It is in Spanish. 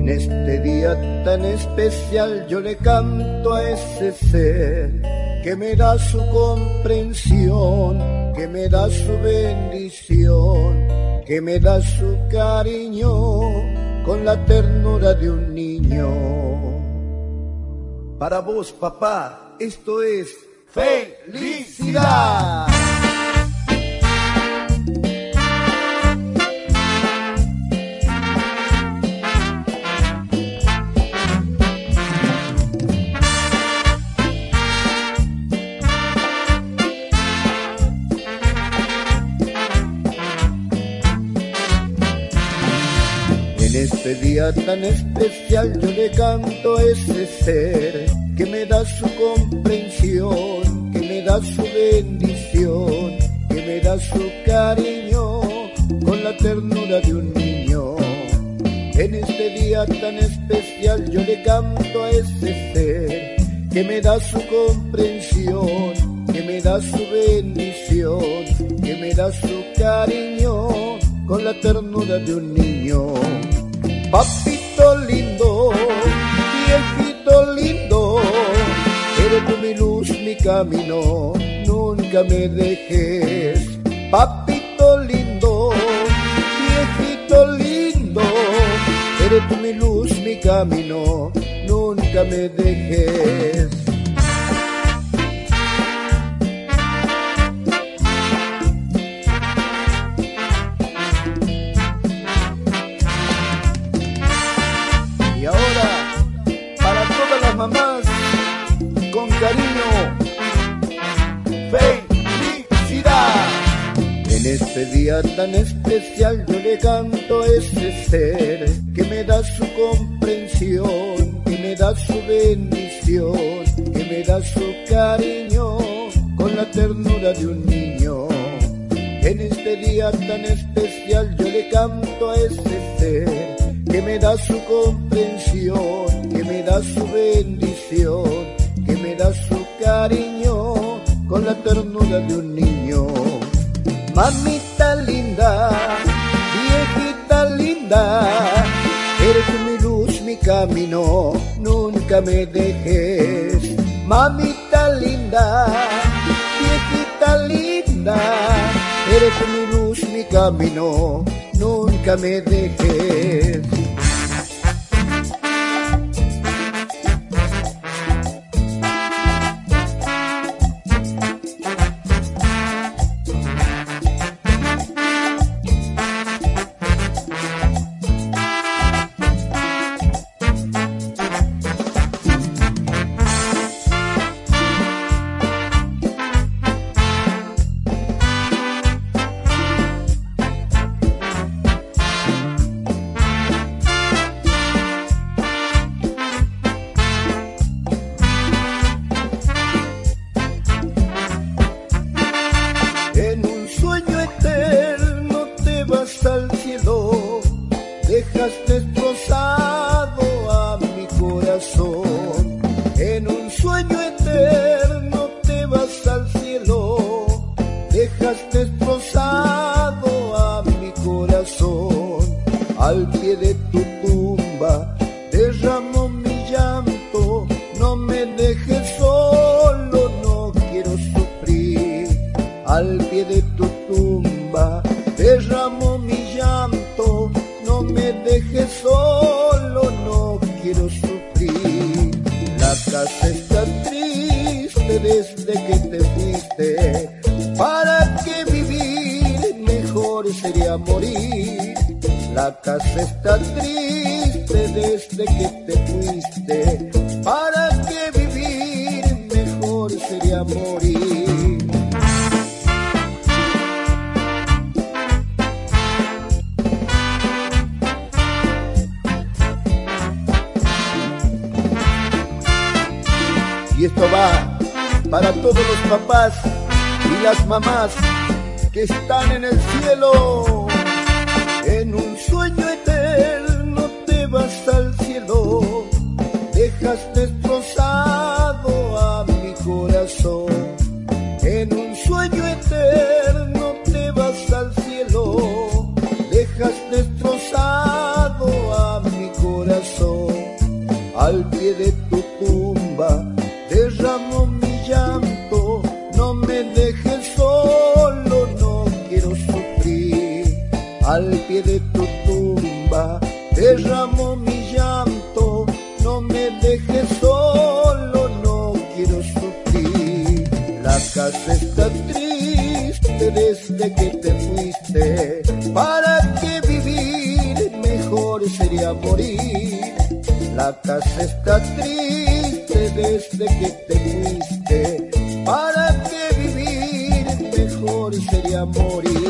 En este día tan especial yo le canto a ese ser que me da su comprensión, que me da su bendición, que me da su cariño con la ternura de un niño. Para vos, papá, esto es felicidad. En este día tan especial yo le canto a ese ser que me da su comprensión, que me da su bendición, que me da su cariño con la ternura de un niño. En este día tan especial yo le canto a ese ser que me da su comprensión, que me da su bendición, que me da su cariño con la ternura de un niño. Papito lindo, viejito lindo, eres tú mi luz, mi camino, nunca me dejes. Papito lindo, viejito lindo, eres tú mi luz, mi camino, nunca me dejes. Mamás, con cariño, felicidad. En este día tan especial yo le canto a ese ser que me da su comprensión, que me da su bendición, que me da su cariño con la ternura de un niño. En este día tan especial yo le canto a ese ser que me da su comprensión, que me da su bendición, que me da su cariño con la ternura de un niño. Mamita linda, viejita linda, eres tú mi luz, mi camino, nunca me dejes. Mamita linda, viejita linda, eres tú mi luz, mi camino, nunca me dejes. Al cielo, dejas destrozado a mi corazón. En un sueño eterno te vas al cielo, dejas destrozado a mi corazón. Al pie de tu tumba derramo mi llanto, no me dejes solo, no quiero sufrir. Al pie de tu tumba derramo mi llanto, no me dejes solo, no quiero sufrir. La casa está triste desde que te fuiste, ¿para qué vivir? Mejor sería morir. La casa está triste desde que te fuiste, ¿para qué vivir? Mejor sería morir. Y esto va para todos los papás y las mamás que están en el cielo. En un sueño eterno te vas al cielo, dejas destrozado a mi corazón. En un sueño eterno te vas al cielo, dejas destrozado a mi corazón. corazón. Al pie de tu tumba derramo mi llanto, no me dejes solo, no quiero sufrir. Al pie de tu tumba derramo mi llanto, no me dejes solo, no quiero sufrir. La casa está triste desde que te fuiste, ¿para qué vivir? Mejor sería morir. La casa está triste desde que te fuiste, ¿para qué vivir? Mejor sería morir.